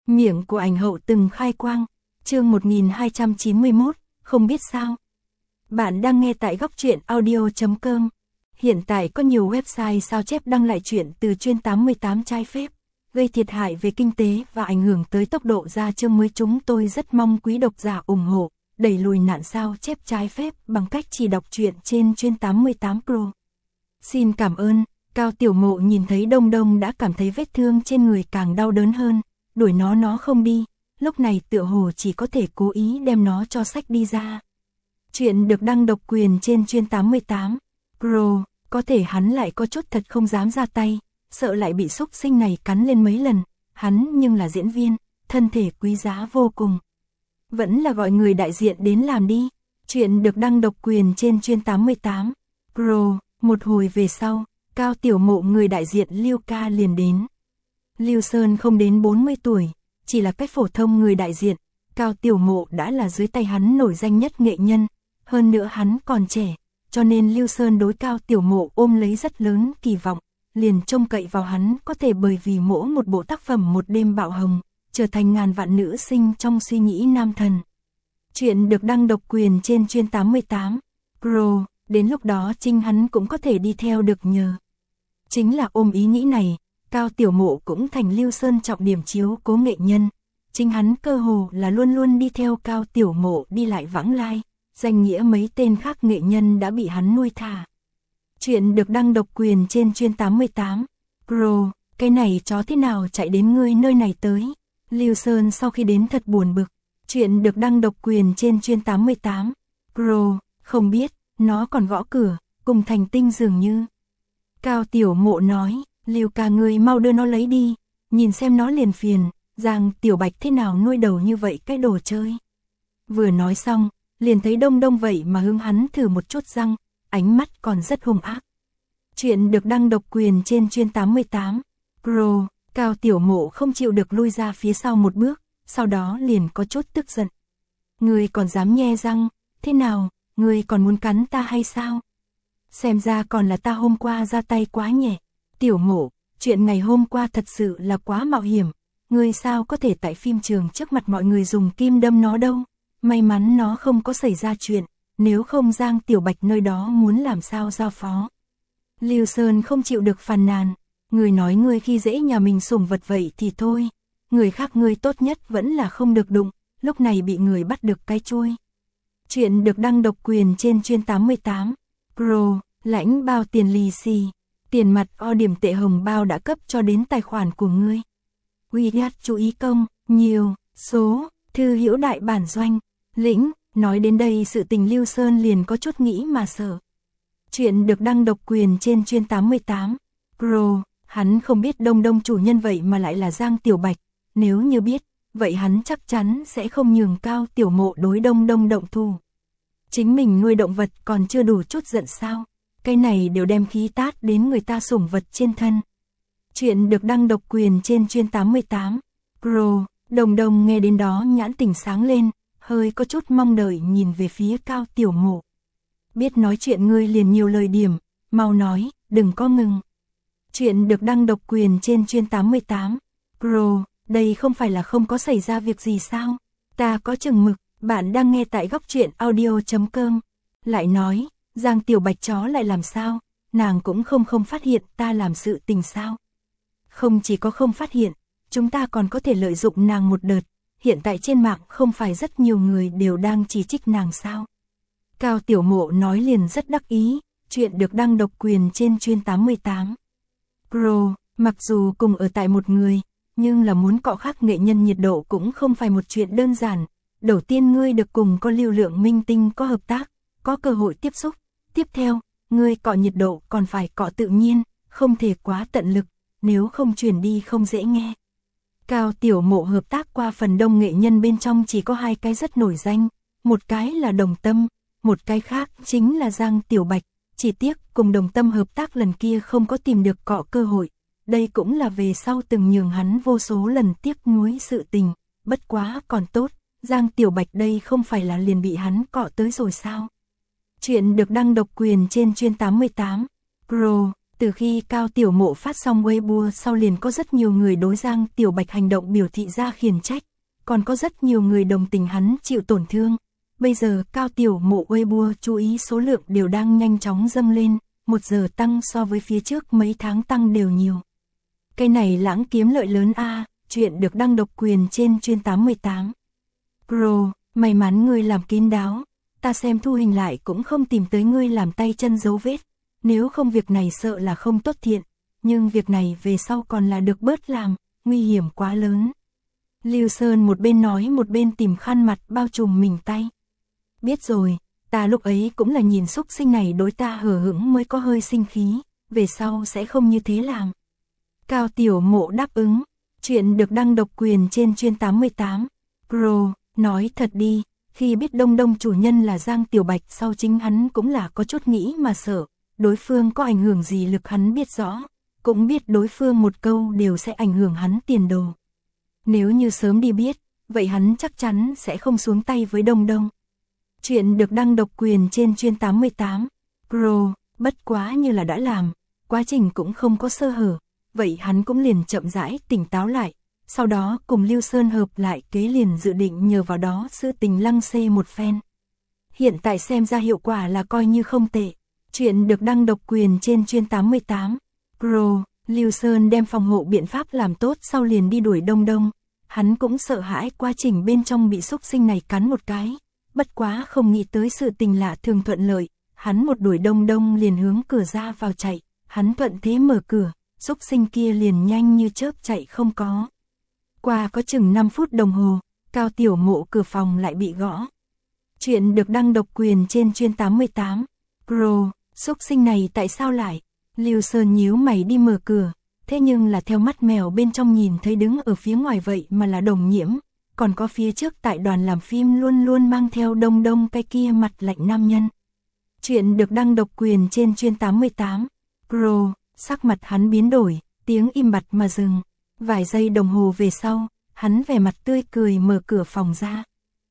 Miệng của ảnh hậu từng khai quang. Chương 1291, không biết sao. Bạn đang nghe tại góc truyện audio.com. Hiện tại có nhiều website sao chép đăng lại chuyện từ chuyên 88 trái phép, gây thiệt hại về kinh tế và ảnh hưởng tới tốc độ ra chương mới. Chúng tôi rất mong quý độc giả ủng hộ, đẩy lùi nạn sao chép trái phép bằng cách chỉ đọc truyện trên chuyên 88 Pro. Xin cảm ơn. Cao Tiểu Mộ nhìn thấy Đông Đông đã cảm thấy vết thương trên người càng đau đớn hơn, đuổi nó không đi, lúc này tựa hồ chỉ có thể cố ý đem nó cho xách đi ra. Chuyện được đăng độc quyền trên chuyên 88 Pro, có thể hắn lại có chút thật không dám ra tay, sợ lại bị xúc sinh này cắn lên mấy lần, hắn nhưng là diễn viên, thân thể quý giá vô cùng. Vẫn là gọi người đại diện đến làm đi. Chuyện được đăng độc quyền trên chuyên 88 Pro, một hồi về sau, Cao Tiểu Mộ người đại diện Lưu Ca liền đến. Lưu Sơn không đến 40 tuổi, chỉ là cách phổ thông người đại diện, Cao Tiểu Mộ đã là dưới tay hắn nổi danh nhất nghệ nhân, hơn nữa hắn còn trẻ, cho nên Lưu Sơn đối Cao Tiểu Mộ ôm lấy rất lớn kỳ vọng, liền trông cậy vào hắn có thể bởi vì mỗi một bộ tác phẩm một đêm bạo hồng, trở thành ngàn vạn nữ sinh trong suy nghĩ nam thần. Chuyện được đăng độc quyền trên chuyên 88 Pro, đến lúc đó chính hắn cũng có thể đi theo được nhờ. Chính là ôm ý nghĩ này, Cao Tiểu Mộ cũng thành Lưu Sơn trọng điểm chiếu cố nghệ nhân. Chính hắn cơ hồ là luôn luôn đi theo Cao Tiểu Mộ đi lại vãng lai, danh nghĩa mấy tên khác nghệ nhân đã bị hắn nuôi thả. Chuyện được đăng độc quyền trên chuyên 88 Pro, cái này chó thế nào chạy đến ngươi nơi này tới? Lưu Sơn sau khi đến thật buồn bực. Chuyện được đăng độc quyền trên chuyên 88 Pro, không biết, nó còn gõ cửa, cùng Thành Tinh dường như. Cao Tiểu Mộ nói, Lưu ca ngươi mau đưa nó lấy đi, nhìn xem nó liền phiền, Giang Tiểu Bạch thế nào nuôi đầu như vậy cái đồ chơi. Vừa nói xong, liền thấy Đông Đông vậy mà hướng hắn thử một chút răng, ánh mắt còn rất hung ác. Chuyện được đăng độc quyền trên chuyên 88 Pro, Cao Tiểu Mộ không chịu được lui ra phía sau một bước, sau đó liền có chút tức giận. Ngươi còn dám nhe răng, thế nào, ngươi còn muốn cắn ta hay sao? Xem ra còn là ta hôm qua ra tay quá nhẹ. Tiểu Mộ, chuyện ngày hôm qua thật sự là quá mạo hiểm, ngươi sao có thể tại phim trường trước mặt mọi người dùng kim đâm nó đâu? May mắn nó không có xảy ra chuyện, nếu không Giang Tiểu Bạch nơi đó muốn làm sao giao phó. Lưu Sơn không chịu được phàn nàn, người nói ngươi khi dễ nhà mình sủng vật vậy thì thôi, người khác ngươi tốt nhất vẫn là không được đụng, lúc này bị người bắt được cái trôi. Chuyện được đăng độc quyền trên chuyên 88 Pro, lãnh bao tiền lì xì, tiền mặt o điểm tệ hồng bao đã cấp cho đến tài khoản của ngươi. WeChat chú ý công, nhiều, số, thư hữu đại bản doanh, lĩnh, nói đến đây sự tình Lưu Sơn liền có chút nghĩ mà sợ. Chuyện được đăng độc quyền trên chuyên 88 Pro, hắn không biết Đông Đông chủ nhân vậy mà lại là Giang Tiểu Bạch, nếu như biết, vậy hắn chắc chắn sẽ không nhường Cao Tiểu Mộ đối Đông Đông động thủ. Chính mình nuôi động vật còn chưa đủ chút giận sao, cái này đều đem khí tát đến người ta sủng vật trên thân. Chuyện được đăng độc quyền trên chuyên 88 Pro, Đông Đông nghe đến đó nhãn tỉnh sáng lên, hơi có chút mong đợi nhìn về phía Cao Tiểu Mộ. Biết nói chuyện ngươi liền nhiều lời điểm, mau nói, đừng có ngừng. Chuyện được đăng độc quyền trên chuyên 88 Pro, đây không phải là không có xảy ra việc gì sao? Ta có chừng mực, bạn đang nghe tại góc truyện audio.com. Lại nói, Giang Tiểu Bạch chó lại làm sao? Nàng cũng không phát hiện ta làm sự tình sao? Không chỉ có không phát hiện, chúng ta còn có thể lợi dụng nàng một đợt. Hiện tại trên mạng không phải rất nhiều người đều đang chỉ trích nàng sao? Cao Tiểu Mộ nói liền rất đắc ý. Chuyện được đăng độc quyền trên chuyên 88 Pro, mặc dù cùng ở tại một người, nhưng là muốn cọ khác nghệ nhân nhiệt độ cũng không phải một chuyện đơn giản. Đầu tiên ngươi được cùng có lưu lượng minh tinh có hợp tác, có cơ hội tiếp xúc. Tiếp theo, ngươi cọ nhiệt độ còn phải cọ tự nhiên, không thể quá tận lực, nếu không truyền đi không dễ nghe. Cao Tiểu Mộ hợp tác qua phần đông nghệ nhân bên trong chỉ có hai cái rất nổi danh, một cái là Đồng Tâm, một cái khác chính là Giang Tiểu Bạch, chỉ tiếc cùng Đồng Tâm hợp tác lần kia không có tìm được cọ cơ hội, đây cũng là về sau từng nhường hắn vô số lần tiếc nuối sự tình, bất quá còn tốt, Giang Tiểu Bạch đây không phải là liền bị hắn cọ tới rồi sao? Chuyện được đăng độc quyền trên chuyên 88 Pro, Từ khi Cao Tiểu Mộ phát xong Weibo sau liền có rất nhiều người đối Giang Tiểu Bạch hành động biểu thị ra khiển trách, còn có rất nhiều người đồng tình hắn chịu tổn thương. Bây giờ Cao Tiểu Mộ Weibo chú ý số lượng đều đang nhanh chóng dâng lên, 1 giờ tăng so với phía trước mấy tháng tăng đều nhiều. Cái này lãng kiếm lợi lớn a, chuyện được đăng độc quyền trên chuyên 818. Pro, may mắn ngươi làm kín đáo, ta xem thu hình lại cũng không tìm tới ngươi làm tay chân dấu vết, nếu không việc này sợ là không tốt thiện, nhưng việc này về sau còn là được bớt làm, nguy hiểm quá lớn. Lưu Sơn một bên nói một bên tìm khăn mặt bao trùm mình tay. Biết rồi, ta lúc ấy cũng là nhìn xúc sinh này đối ta hờ hững mới có hơi sinh khí, về sau sẽ không như thế làm. Cao Tiểu Mộ đáp ứng, chuyện được đăng độc quyền trên chuyên 818. Pro, nói thật đi, khi biết Đông Đông chủ nhân là Giang Tiểu Bạch sau chính hắn cũng là có chút nghĩ mà sợ, đối phương có ảnh hưởng gì lực hắn biết rõ, cũng biết đối phương một câu đều sẽ ảnh hưởng hắn tiền đồ. Nếu như sớm đi biết, vậy hắn chắc chắn sẽ không xuống tay với Đông Đông. Chuyện được đăng độc quyền trên chuyên 818. Pro, bất quá như là đã làm, quá trình cũng không có sơ hở, vậy hắn cũng liền chậm rãi tỉnh táo lại, sau đó cùng Lưu Sơn hợp lại kế liền dự định nhờ vào đó sự tình lăng xê một phen. Hiện tại xem ra hiệu quả là coi như không tệ. Chuyện được đăng độc quyền trên chuyên 818. Pro, Lưu Sơn đem phòng hộ biện pháp làm tốt sau liền đi đuổi Đông Đông. Hắn cũng sợ hãi quá trình bên trong bị xúc sinh này cắn một cái. Bất quá không nghĩ tới sự tình lạ thường thuận lợi. Hắn một đuổi Đông Đông liền hướng cửa ra vào chạy. Hắn thuận thế mở cửa, xúc sinh kia liền nhanh như chớp chạy không có. Qua có chừng 5 phút đồng hồ, Cao Tiểu Mộ cửa phòng lại bị gõ. Chuyện được đăng độc quyền trên chuyên 818. Pro, xúc sinh này tại sao lại? Lưu Sơn nhíu mày đi mở cửa, thế nhưng là theo mắt mèo bên trong nhìn thấy đứng ở phía ngoài vậy mà là Đồng Nhiễm, còn có phía trước tại đoàn làm phim luôn luôn mang theo Đông Đông cái kia mặt lạnh nam nhân. Chuyện được đăng độc quyền trên chuyên 818. Pro, sắc mặt hắn biến đổi, tiếng im bặt mà dừng. Vài giây đồng hồ về sau, hắn vẻ mặt tươi cười mở cửa phòng ra.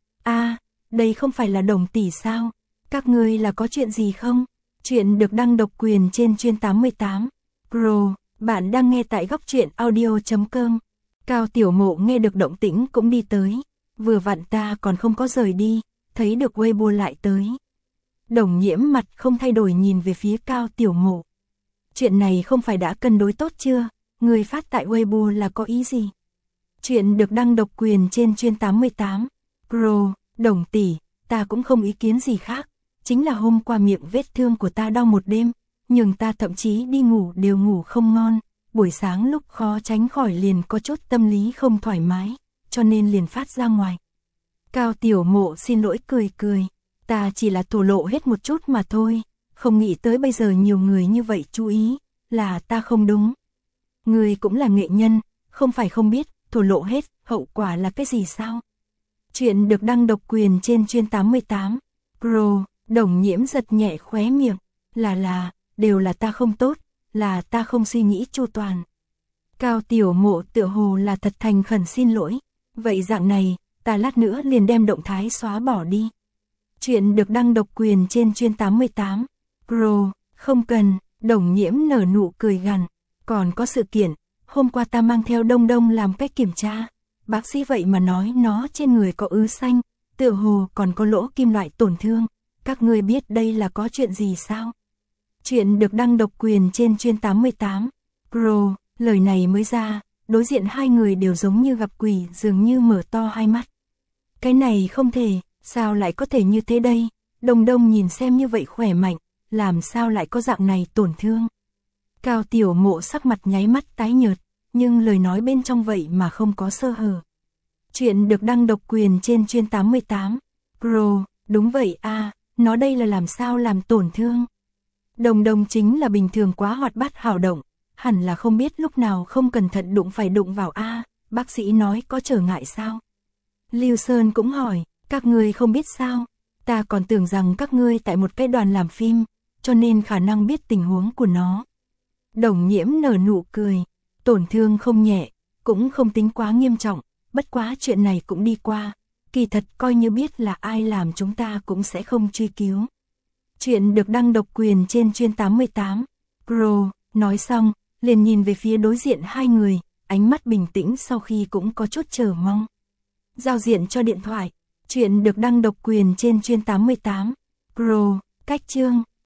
A, đây không phải là Đồng tỷ sao? Các ngươi là có chuyện gì không? Chuyện được đăng độc quyền trên chuyên 818. Pro, bạn đang nghe tại góc truyện audio.com. Cao Tiểu Mộ nghe được động tĩnh cũng đi tới. Vừa vặn ta còn không có rời đi, thấy được Weibo lại tới. Đồng Nhiễm mặt không thay đổi nhìn về phía Cao Tiểu Mộ. Chuyện này không phải đã cân đối tốt chưa? Người phát tại Weibo là có ý gì? Chuyện được đăng độc quyền trên chuyên 818. Pro, Đồng tỷ, ta cũng không ý kiến gì khác. Chính là hôm qua miệng vết thương của ta đau một đêm, nhưng ta thậm chí đi ngủ đều ngủ không ngon. Buổi sáng lúc khó tránh khỏi liền có chút tâm lý không thoải mái, cho nên liền phát ra ngoài. Cao Tiểu Mộ xin lỗi cười cười. Ta chỉ là thổ lộ hết một chút mà thôi. Không nghĩ tới bây giờ nhiều người như vậy chú ý, là ta không đúng. Người cũng là nghệ nhân, không phải không biết, thổ lộ hết, hậu quả là cái gì sao? Chuyện được đăng độc quyền trên chuyên 818. Pro, Đồng Nhiễm giật nhẹ khóe miệng. Đều là ta không tốt, là ta không suy nghĩ chu toàn. Cao Tiểu Mộ tựa hồ là thật thành khẩn xin lỗi. Vậy dạng này, ta lát nữa liền đem động thái xóa bỏ đi. Chuyện được đăng độc quyền trên chuyên 818. Pro, không cần, Đồng Nhiễm nở nụ cười gằn. Còn có sự kiện, hôm qua ta mang theo Đông Đông làm cách kiểm tra. Bác sĩ vậy mà nói nó trên người có ứ xanh, tựa hồ còn có lỗ kim loại tổn thương. Các ngươi biết đây là có chuyện gì sao? Chuyện được đăng độc quyền trên chuyên 818. Pro, lời này mới ra, đối diện hai người đều giống như gặp quỷ dường như mở to hai mắt. Cái này không thể, sao lại có thể như thế đây? Đông Đông nhìn xem như vậy khỏe mạnh, làm sao lại có dạng này tổn thương? Cao Tiểu Mộ sắc mặt nháy mắt tái nhợt, nhưng lời nói bên trong vậy mà không có sơ hở. Chuyện được đăng độc quyền trên chuyên 818. Pro, đúng vậy a, nó đây là làm sao làm tổn thương? Đồng Đồng chính là bình thường quá hoạt bát hào động, hẳn là không biết lúc nào không cẩn thận đụng vào a, bác sĩ nói có trở ngại sao? Lưu Sơn cũng hỏi, các ngươi không biết sao? Ta còn tưởng rằng các ngươi tại một cái đoàn làm phim, cho nên khả năng biết tình huống của nó. Đồng Nhiễm nở nụ cười, tổn thương không nhẹ, cũng không tính quá nghiêm trọng, bất quá chuyện này cũng đi qua, kỳ thật coi như biết là ai làm chúng ta cũng sẽ không truy cứu. Chuyện được đăng độc quyền trên chuyên 818. Pro, Nói xong, liền nhìn về phía đối diện hai người, ánh mắt bình tĩnh sau khi cũng có chút chờ mong. Giao diện cho điện thoại. Chuyện được đăng độc quyền trên Chuyên 88. Pro, cách chương.